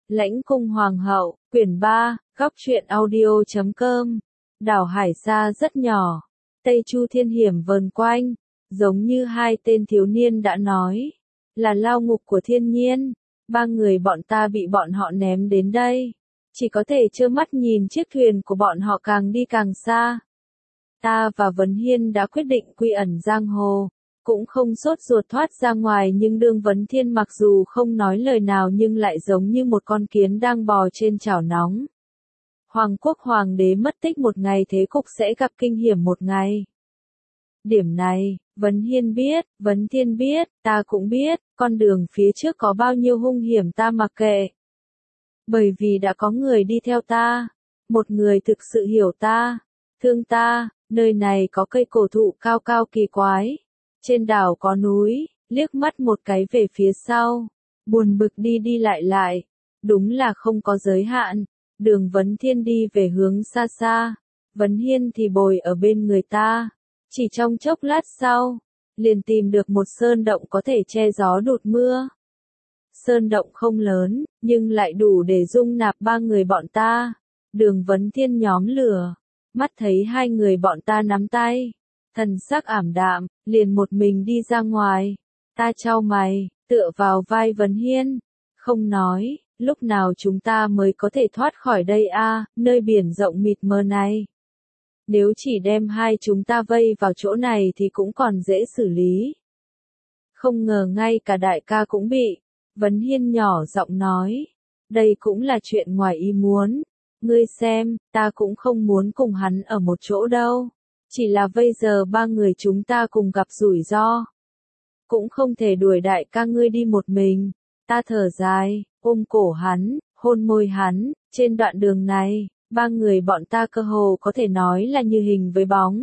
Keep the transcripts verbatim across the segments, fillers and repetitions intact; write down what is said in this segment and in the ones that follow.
Lãnh cung hoàng hậu, quyển ba, góc truyện audio chấm com. Đảo Hải Sa rất nhỏ, Tây Chu thiên hiểm vờn quanh, giống như hai tên thiếu niên đã nói, là lao ngục của thiên nhiên. Ba người bọn ta bị bọn họ ném đến đây, chỉ có thể trơ mắt nhìn chiếc thuyền của bọn họ càng đi càng xa. Ta và Vấn Hiên đã quyết định quy ẩn giang hồ, cũng không sốt ruột thoát ra ngoài, nhưng Đương Vấn Thiên mặc dù không nói lời nào nhưng lại giống như một con kiến đang bò trên chảo nóng. Hoàng quốc hoàng đế mất tích một ngày, thế cục sẽ gặp kinh hiểm một ngày. Điểm này, Vấn Hiên biết, Vấn Thiên biết, ta cũng biết, con đường phía trước có bao nhiêu hung hiểm ta mặc kệ. Bởi vì đã có người đi theo ta, một người thực sự hiểu ta, thương ta, nơi này có cây cổ thụ cao cao kỳ quái, trên đảo có núi, liếc mắt một cái về phía sau, buồn bực đi đi lại lại, đúng là không có giới hạn. Đường Vấn Thiên đi về hướng xa xa, Vấn Hiên thì bồi ở bên người ta. Chỉ trong chốc lát sau, liền tìm được một sơn động có thể che gió đụt mưa. Sơn động không lớn, nhưng lại đủ để dung nạp ba người bọn ta. Đường Vấn Thiên nhóm lửa, mắt thấy hai người bọn ta nắm tay, thần sắc ảm đạm, liền một mình đi ra ngoài. Ta chau mày, tựa vào vai Vấn Hiên, không nói, lúc nào chúng ta mới có thể thoát khỏi đây a, nơi biển rộng mịt mờ này. Nếu chỉ đem hai chúng ta vây vào chỗ này thì cũng còn dễ xử lý. Không ngờ ngay cả đại ca cũng bị. Vấn Hiên nhỏ giọng nói, đây cũng là chuyện ngoài ý muốn. Ngươi xem, ta cũng không muốn cùng hắn ở một chỗ đâu. Chỉ là bây giờ ba người chúng ta cùng gặp rủi ro. Cũng không thể đuổi đại ca ngươi đi một mình. Ta thở dài, ôm cổ hắn, hôn môi hắn. Trên đoạn đường này, ba người bọn ta cơ hồ có thể nói là như hình với bóng.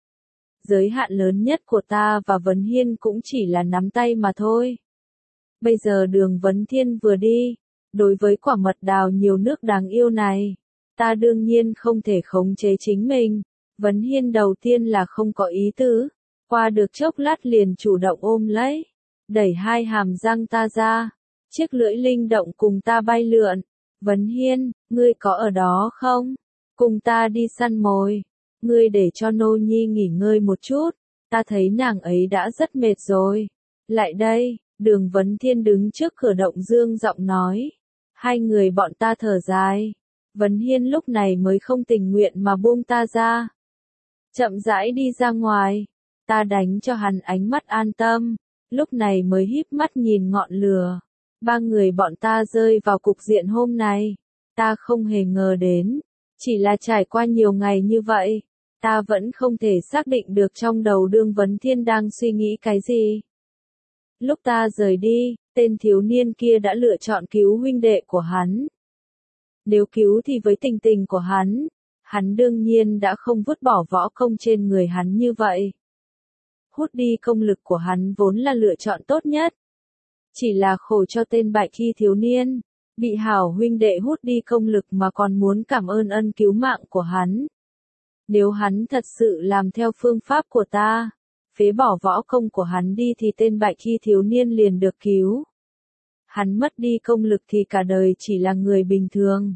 Giới hạn lớn nhất của ta và Vấn Hiên cũng chỉ là nắm tay mà thôi. Bây giờ Đường Vấn Thiên vừa đi, đối với quả mật đào nhiều nước đáng yêu này, ta đương nhiên không thể khống chế chính mình. Vấn Hiên đầu tiên là không có ý tứ, qua được chốc lát liền chủ động ôm lấy, đẩy hai hàm răng ta ra, chiếc lưỡi linh động cùng ta bay lượn. Vấn Hiên, ngươi có ở đó không? Cùng ta đi săn mồi. Ngươi để cho Nô Nhi nghỉ ngơi một chút, ta thấy nàng ấy đã rất mệt rồi. Lại đây, Đường Vấn Thiên đứng trước cửa động dương giọng nói. Hai người bọn ta thở dài. Vấn Hiên lúc này mới không tình nguyện mà buông ta ra. Chậm rãi đi ra ngoài, ta đánh cho hắn ánh mắt an tâm, lúc này mới híp mắt nhìn ngọn lửa. Ba người bọn ta rơi vào cục diện hôm nay, ta không hề ngờ đến, chỉ là trải qua nhiều ngày như vậy, ta vẫn không thể xác định được trong đầu Đương Vấn Thiên đang suy nghĩ cái gì. Lúc ta rời đi, tên thiếu niên kia đã lựa chọn cứu huynh đệ của hắn. Nếu cứu thì với tình tình của hắn, hắn đương nhiên đã không vứt bỏ võ công trên người hắn như vậy. Hút đi công lực của hắn vốn là lựa chọn tốt nhất. Chỉ là khổ cho tên bại khi thiếu niên, bị hảo huynh đệ hút đi công lực mà còn muốn cảm ơn ân cứu mạng của hắn. Nếu hắn thật sự làm theo phương pháp của ta, phế bỏ võ công của hắn đi thì tên bại khi thiếu niên liền được cứu. Hắn mất đi công lực thì cả đời chỉ là người bình thường.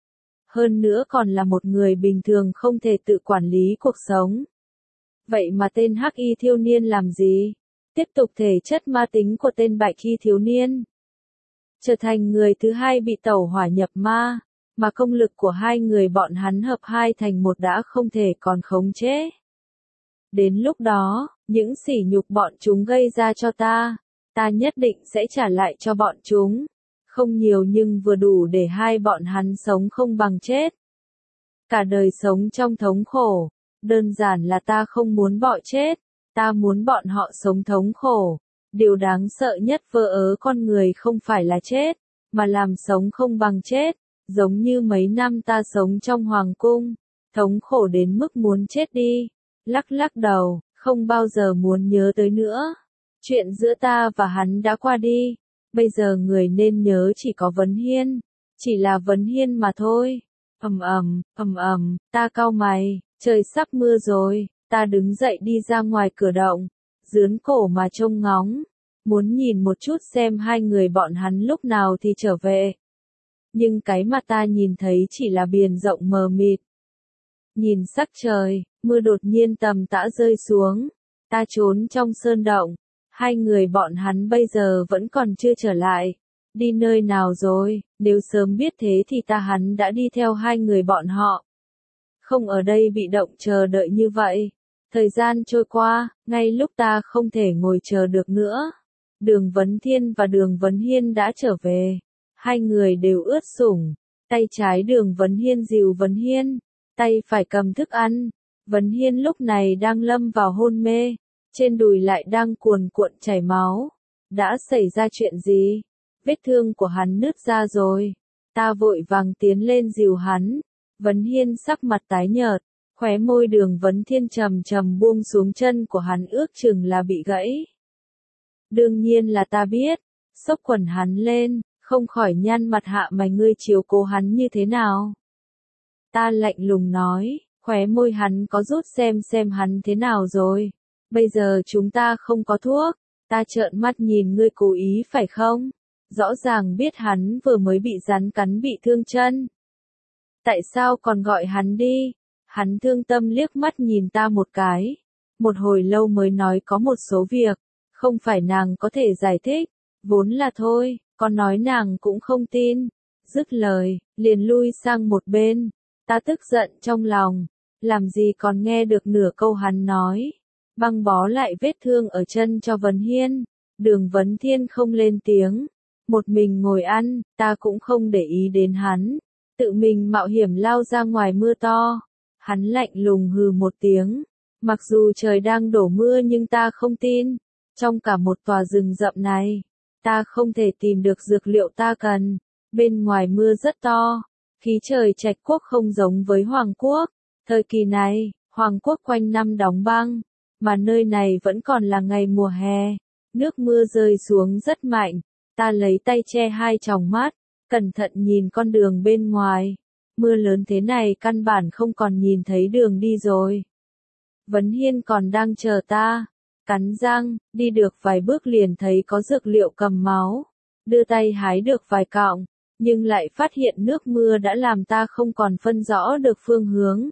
Hơn nữa còn là một người bình thường không thể tự quản lý cuộc sống. Vậy mà tên hắc y thiếu niên làm gì? Tiếp tục thể chất ma tính của tên bại khi thiếu niên. Trở thành người thứ hai bị tẩu hỏa nhập ma, mà công lực của hai người bọn hắn hợp hai thành một đã không thể còn khống chế. Đến lúc đó, những sỉ nhục bọn chúng gây ra cho ta, ta nhất định sẽ trả lại cho bọn chúng. Không nhiều nhưng vừa đủ để hai bọn hắn sống không bằng chết. Cả đời sống trong thống khổ, đơn giản là ta không muốn bọn chết. Ta muốn bọn họ sống thống khổ. Điều đáng sợ nhất vơ ớ con người không phải là chết, mà làm sống không bằng chết. Giống như mấy năm ta sống trong hoàng cung, thống khổ đến mức muốn chết đi. Lắc lắc đầu, không bao giờ muốn nhớ tới nữa. Chuyện giữa ta và hắn đã qua đi. Bây giờ người nên nhớ chỉ có Vấn Hiên. Chỉ là Vấn Hiên mà thôi. Ầm ầm, ầm ầm, ta cau mày, trời sắp mưa rồi. Ta đứng dậy đi ra ngoài cửa động, dướn cổ mà trông ngóng, muốn nhìn một chút xem hai người bọn hắn lúc nào thì trở về. nhưng cái mà ta nhìn thấy chỉ là biển rộng mờ mịt. Nhìn sắc trời, mưa đột nhiên tầm tã rơi xuống, ta trốn trong sơn động, hai người bọn hắn bây giờ vẫn còn chưa trở lại. Đi nơi nào rồi, nếu sớm biết thế thì ta hắn đã đi theo hai người bọn họ. Không ở đây bị động chờ đợi như vậy. Thời gian trôi qua, ngay lúc ta không thể ngồi chờ được nữa. Đường Vấn Thiên và Đường Vấn Hiên đã trở về. Hai người đều ướt sũng. Tay trái Đường Vấn Hiên dìu Vấn Hiên, tay phải cầm thức ăn. Vấn Hiên lúc này đang lâm vào hôn mê. Trên đùi lại đang cuồn cuộn chảy máu. Đã xảy ra chuyện gì? Vết thương của hắn nứt ra rồi. Ta vội vàng tiến lên dìu hắn. Vấn Hiên sắc mặt tái nhợt, khóe môi Đường Vấn Thiên trầm trầm buông xuống, chân của hắn ước chừng là bị gãy. Đương nhiên là ta biết, xốc quần hắn lên, không khỏi nhăn mặt, hạ mày, ngươi chiếu cố hắn như thế nào? Ta lạnh lùng nói, khóe môi hắn có rút, xem xem hắn thế nào rồi. Bây giờ chúng ta không có thuốc. Ta trợn mắt nhìn, ngươi cố ý phải không? Rõ ràng biết hắn vừa mới bị rắn cắn bị thương chân. Tại sao còn gọi hắn đi? Hắn thương tâm liếc mắt nhìn ta một cái. Một hồi lâu mới nói có một số việc, không phải nàng có thể giải thích. Vốn là thôi, con nói nàng cũng không tin. Dứt lời, liền lui sang một bên. Ta tức giận trong lòng, làm gì còn nghe được nửa câu hắn nói. Băng bó lại vết thương ở chân cho Vấn Hiên. Đường Vấn Thiên không lên tiếng, một mình ngồi ăn, ta cũng không để ý đến hắn. Tự mình mạo hiểm lao ra ngoài mưa to. Hắn lạnh lùng hừ một tiếng. Mặc dù trời đang đổ mưa nhưng ta không tin. Trong cả một tòa rừng rậm này, ta không thể tìm được dược liệu ta cần. Bên ngoài mưa rất to. Khí trời Trạch Quốc không giống với Hoàng Quốc. Thời kỳ này, Hoàng Quốc quanh năm đóng băng. Mà nơi này vẫn còn là ngày mùa hè. Nước mưa rơi xuống rất mạnh. Ta lấy tay che hai tròng mắt, cẩn thận nhìn con đường bên ngoài. Mưa lớn thế này căn bản không còn nhìn thấy đường đi rồi. Vấn Hiên còn đang chờ ta. Cắn răng, đi được vài bước liền thấy có dược liệu cầm máu. Đưa tay hái được vài cọng, nhưng lại phát hiện nước mưa đã làm ta không còn phân rõ được phương hướng.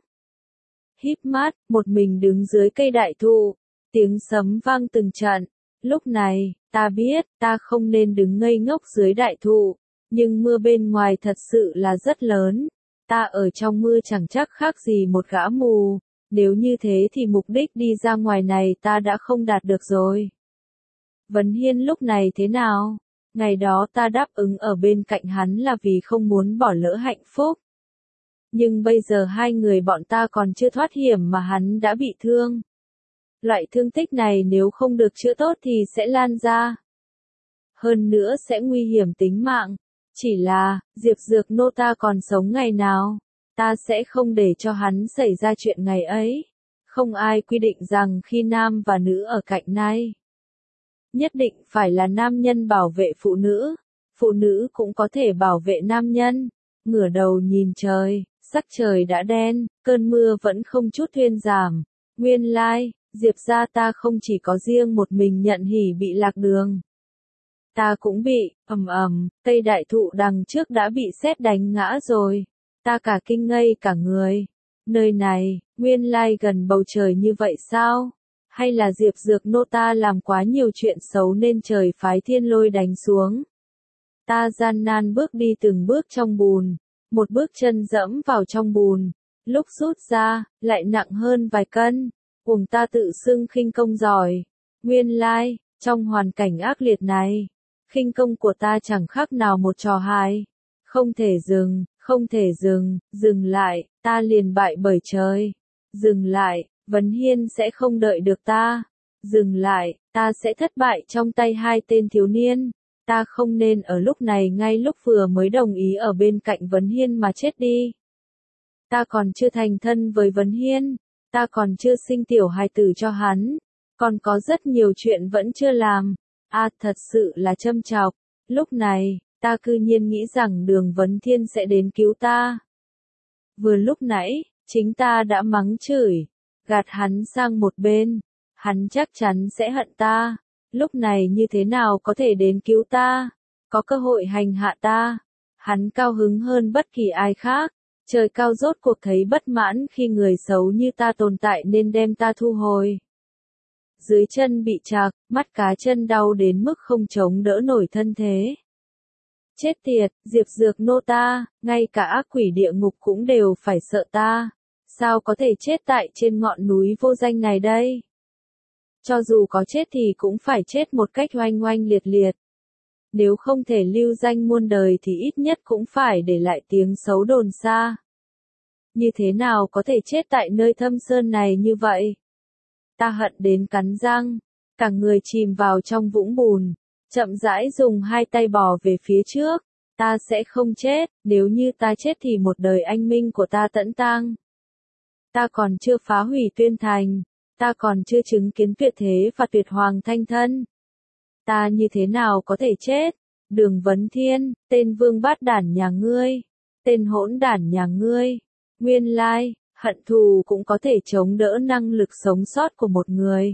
Híp mắt, một mình đứng dưới cây đại thụ. Tiếng sấm vang từng trận. Lúc này, ta biết, ta không nên đứng ngây ngốc dưới đại thụ. Nhưng mưa bên ngoài thật sự là rất lớn. Ta ở trong mưa chẳng chắc khác gì một gã mù. Nếu như thế thì mục đích đi ra ngoài này ta đã không đạt được rồi. Vấn Hiên lúc này thế nào? Ngày đó ta đáp ứng ở bên cạnh hắn là vì không muốn bỏ lỡ hạnh phúc. Nhưng bây giờ hai người bọn ta còn chưa thoát hiểm mà hắn đã bị thương. Loại thương tích này nếu không được chữa tốt thì sẽ lan ra. Hơn nữa sẽ nguy hiểm tính mạng. Chỉ là, Diệp Dược Nô ta còn sống ngày nào, ta sẽ không để cho hắn xảy ra chuyện ngày ấy. Không ai quy định rằng khi nam và nữ ở cạnh nhau, nhất định phải là nam nhân bảo vệ phụ nữ, phụ nữ cũng có thể bảo vệ nam nhân. Ngửa đầu nhìn trời, sắc trời đã đen, cơn mưa vẫn không chút thuyên giảm. Nguyên lai, Diệp gia ta không chỉ có riêng một mình nhận hỉ bị lạc đường. Ta cũng bị, ầm ầm, cây đại thụ đằng trước đã bị sét đánh ngã rồi. Ta cả kinh ngây cả người. Nơi này, nguyên lai gần bầu trời như vậy sao? Hay là Diệp Dược Nô ta làm quá nhiều chuyện xấu nên trời phái thiên lôi đánh xuống? Ta gian nan bước đi từng bước trong bùn. Một bước chân dẫm vào trong bùn. Lúc rút ra, lại nặng hơn vài cân. Cùng ta tự xưng khinh công giỏi. Nguyên lai, trong hoàn cảnh ác liệt này, khinh công của ta chẳng khác nào một trò hài. Không thể dừng, không thể dừng, dừng lại, ta liền bại bởi trời. Dừng lại, Vấn Hiên sẽ không đợi được ta. Dừng lại, ta sẽ thất bại trong tay hai tên thiếu niên. Ta không nên ở lúc này ngay lúc vừa mới đồng ý ở bên cạnh Vấn Hiên mà chết đi. Ta còn chưa thành thân với Vấn Hiên. Ta còn chưa sinh tiểu hài tử cho hắn. Còn có rất nhiều chuyện vẫn chưa làm. À, thật sự là châm chọc. Lúc này, ta cư nhiên nghĩ rằng Đường Vấn Thiên sẽ đến cứu ta. Vừa lúc nãy, chính ta đã mắng chửi, gạt hắn sang một bên. Hắn chắc chắn sẽ hận ta. Lúc này như thế nào có thể đến cứu ta? Có cơ hội hành hạ ta. Hắn cao hứng hơn bất kỳ ai khác. Trời cao rốt cuộc thấy bất mãn khi người xấu như ta tồn tại nên đem ta thu hồi. Dưới chân bị chạc, mắt cá chân đau đến mức không chống đỡ nổi thân thế. Chết tiệt, Diệp Dược nô ta, ngay cả ác quỷ địa ngục cũng đều phải sợ ta. Sao có thể chết tại trên ngọn núi vô danh này đây? Cho dù có chết thì cũng phải chết một cách oanh oanh liệt liệt. Nếu không thể lưu danh muôn đời thì ít nhất cũng phải để lại tiếng xấu đồn xa. Như thế nào có thể chết tại nơi thâm sơn này như vậy? Ta hận đến cắn răng, cả người chìm vào trong vũng bùn, chậm rãi dùng hai tay bò về phía trước. Ta sẽ không chết, nếu như ta chết thì một đời anh minh của ta tẫn tang. Ta còn chưa phá hủy tuyên thành, ta còn chưa chứng kiến tuyệt thế và tuyệt hoàng thanh thân. Ta như thế nào có thể chết? Đường Vấn Thiên, tên vương bát đản nhà ngươi, tên hỗn đản nhà ngươi. Nguyên lai, hận thù cũng có thể chống đỡ năng lực sống sót của một người.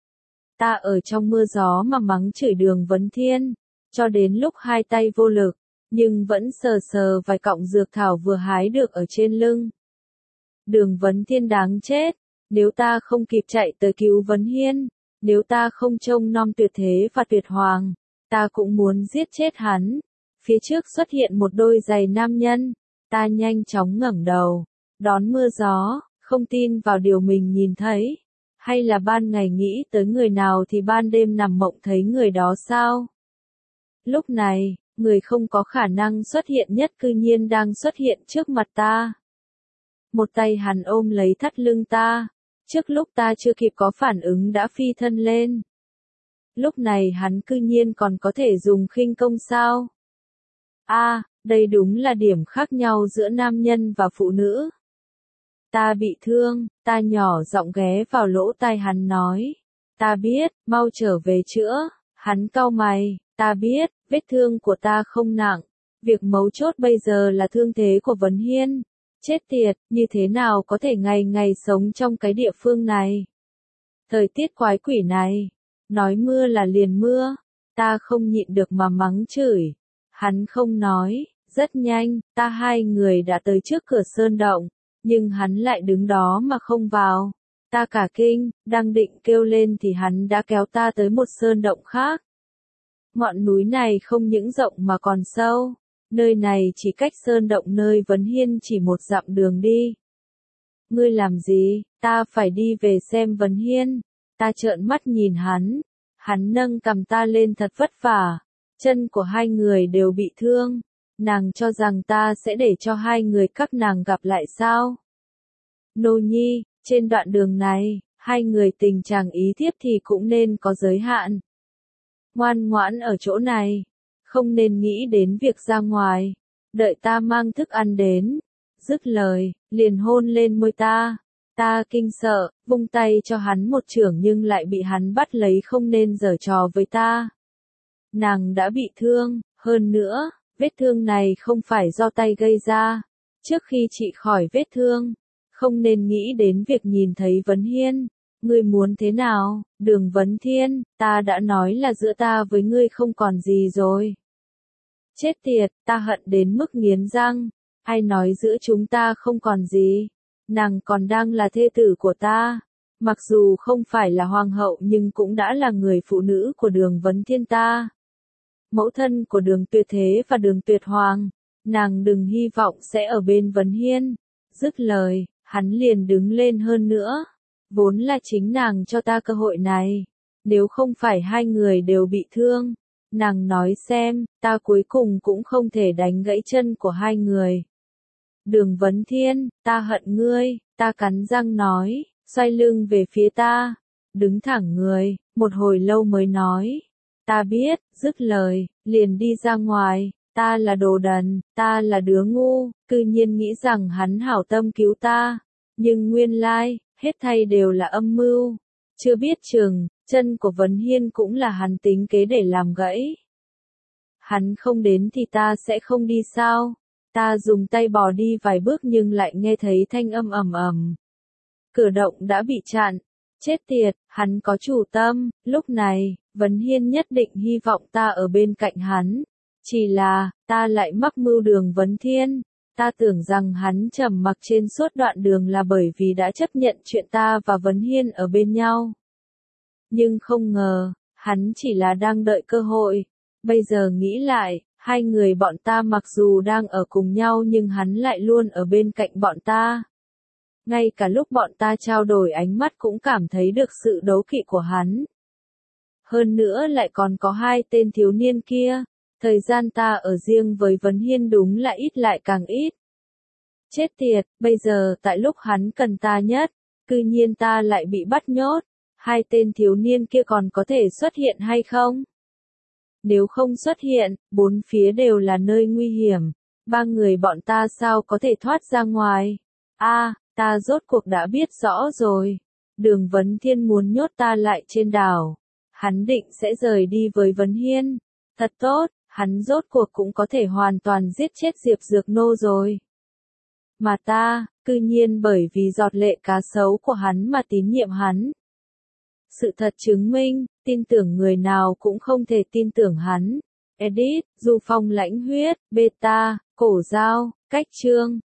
Ta ở trong mưa gió mà mắng chửi Đường Vấn Thiên, cho đến lúc hai tay vô lực, nhưng vẫn sờ sờ vài cọng dược thảo vừa hái được ở trên lưng. Đường Vấn Thiên đáng chết, nếu ta không kịp chạy tới cứu Vấn Hiên, nếu ta không trông nom tuyệt thế và tuyệt hoàng, ta cũng muốn giết chết hắn. Phía trước xuất hiện một đôi giày nam nhân, ta nhanh chóng ngẩng đầu, đón mưa gió, không tin vào điều mình nhìn thấy. Hay là ban ngày nghĩ tới người nào thì ban đêm nằm mộng thấy người đó sao? Lúc này, người không có khả năng xuất hiện nhất cư nhiên đang xuất hiện trước mặt ta. Một tay hắn ôm lấy thắt lưng ta, trước lúc ta chưa kịp có phản ứng đã phi thân lên. Lúc này hắn cư nhiên còn có thể dùng khinh công sao? A, à, đây đúng là điểm khác nhau giữa nam nhân và phụ nữ. Ta bị thương, ta nhỏ giọng ghé vào lỗ tai hắn nói. Ta biết, mau trở về chữa. Hắn cau mày, ta biết, vết thương của ta không nặng. Việc mấu chốt bây giờ là thương thế của Vấn Hiên. Chết tiệt, như thế nào có thể ngày ngày sống trong cái địa phương này? Thời tiết quái quỷ này, nói mưa là liền mưa, ta không nhịn được mà mắng chửi. Hắn không nói, rất nhanh, ta hai người đã tới trước cửa sơn động, nhưng hắn lại đứng đó mà không vào. Ta cả kinh, đang định kêu lên thì hắn đã kéo ta tới một sơn động khác. Ngọn núi này không những rộng mà còn sâu. Nơi này chỉ cách sơn động nơi Vấn Hiên chỉ một dặm đường đi. Ngươi làm gì? Ta phải đi về xem Vấn Hiên. Ta trợn mắt nhìn hắn. Hắn nâng cầm ta lên thật vất vả. Chân của hai người đều bị thương. Nàng cho rằng ta sẽ để cho hai người các nàng gặp lại sao? Nô nhi, trên đoạn đường này, hai người tình chàng ý thiếp thì cũng nên có giới hạn. Ngoan ngoãn ở chỗ này. Không nên nghĩ đến việc ra ngoài, đợi ta mang thức ăn đến. Dứt lời, liền hôn lên môi ta. Ta kinh sợ, vung tay cho hắn một chưởng nhưng lại bị hắn bắt lấy không nên giở trò với ta. Nàng đã bị thương, hơn nữa, vết thương này không phải do tay gây ra. Trước khi trị khỏi vết thương, không nên nghĩ đến việc nhìn thấy Vấn Hiên. Ngươi muốn thế nào, Đường Vấn Thiên, ta đã nói là giữa ta với ngươi không còn gì rồi. Chết tiệt, ta hận đến mức nghiến răng. Ai nói giữa chúng ta không còn gì? Nàng còn đang là thê tử của ta. Mặc dù không phải là hoàng hậu nhưng cũng đã là người phụ nữ của Đường Vấn Thiên ta. Mẫu thân của Đường Tuyệt Thế và Đường Tuyệt Hoàng. Nàng đừng hy vọng sẽ ở bên Vấn Hiên. Dứt lời, hắn liền đứng lên hơn nữa. Vốn là chính nàng cho ta cơ hội này. Nếu không phải hai người đều bị thương. Nàng nói xem, ta cuối cùng cũng không thể đánh gãy chân của hai người. Đường Vấn Thiên, ta hận ngươi, ta cắn răng nói, xoay lưng về phía ta. Đứng thẳng người, một hồi lâu mới nói. Ta biết, dứt lời, liền đi ra ngoài. Ta là đồ đần, ta là đứa ngu, cư nhiên nghĩ rằng hắn hảo tâm cứu ta. Nhưng nguyên lai, hết thảy đều là âm mưu. Chưa biết chừng, chân của Vấn Hiên cũng là hắn tính kế để làm gãy. Hắn không đến thì ta sẽ không đi sao? Ta dùng tay bò đi vài bước nhưng lại nghe thấy thanh âm ầm ầm. Cửa động đã bị chặn. Chết tiệt, hắn có chủ tâm. Lúc này, Vấn Hiên nhất định hy vọng ta ở bên cạnh hắn. Chỉ là, ta lại mắc mưu Đường Vấn Thiên. Ta tưởng rằng hắn trầm mặc trên suốt đoạn đường là bởi vì đã chấp nhận chuyện ta và Vấn Hiên ở bên nhau. Nhưng không ngờ, hắn chỉ là đang đợi cơ hội. Bây giờ nghĩ lại, hai người bọn ta mặc dù đang ở cùng nhau nhưng hắn lại luôn ở bên cạnh bọn ta. Ngay cả lúc bọn ta trao đổi ánh mắt cũng cảm thấy được sự đố kỵ của hắn. Hơn nữa lại còn có hai tên thiếu niên kia. Thời gian ta ở riêng với Vấn Hiên đúng là ít lại càng ít. Chết tiệt, bây giờ tại lúc hắn cần ta nhất, cư nhiên ta lại bị bắt nhốt. Hai tên thiếu niên kia còn có thể xuất hiện hay không? Nếu không xuất hiện, bốn phía đều là nơi nguy hiểm. Ba người bọn ta sao có thể thoát ra ngoài? A, à, ta rốt cuộc đã biết rõ rồi. Đường Vấn Thiên muốn nhốt ta lại trên đảo. Hắn định sẽ rời đi với Vấn Hiên. Thật tốt, hắn rốt cuộc cũng có thể hoàn toàn giết chết Diệp Dược Nô rồi. Mà ta, cư nhiên bởi vì giọt lệ cá sấu của hắn mà tín nhiệm hắn. Sự thật chứng minh, tin tưởng người nào cũng không thể tin tưởng hắn. Edit, Du Phong Lãnh Huyết, Beta, Cổ Dao, Cách Chương.